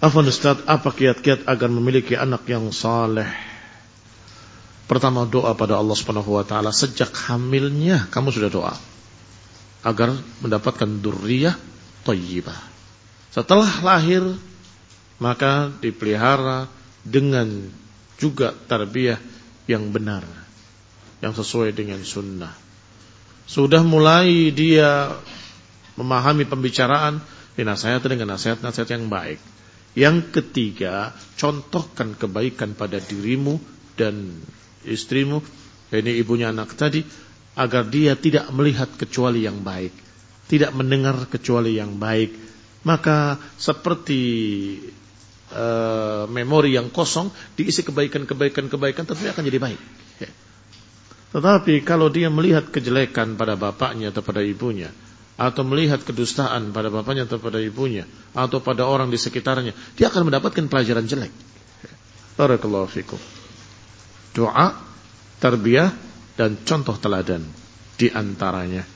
Afwan Ustaz, apa kiat-kiat agar memiliki anak yang saleh? Pertama, doa pada Allah Subhanahu wa taala. Sejak hamilnya kamu sudah doa agar mendapatkan dzurriyyah thayyibah. Setelah lahir maka dipelihara dengan juga tarbiyah yang benar, yang sesuai dengan sunnah. Sudah mulai dia memahami pembicaraan, dinasihati dengan nasihat-nasihat yang baik. Yang ketiga, contohkan kebaikan pada dirimu dan istrimu, ini ibunya anak tadi, agar dia tidak melihat kecuali yang baik, tidak mendengar kecuali yang baik. Maka seperti memori yang kosong diisi kebaikan-kebaikan tentunya akan jadi baik. Tetapi kalau dia melihat kejelekan pada bapaknya atau pada ibunya, atau melihat kedustaan pada bapaknya atau pada ibunya, atau pada orang di sekitarnya, dia akan mendapatkan pelajaran jelek. Barakallahu fikum. Doa, tarbiyah, dan contoh teladan di antaranya.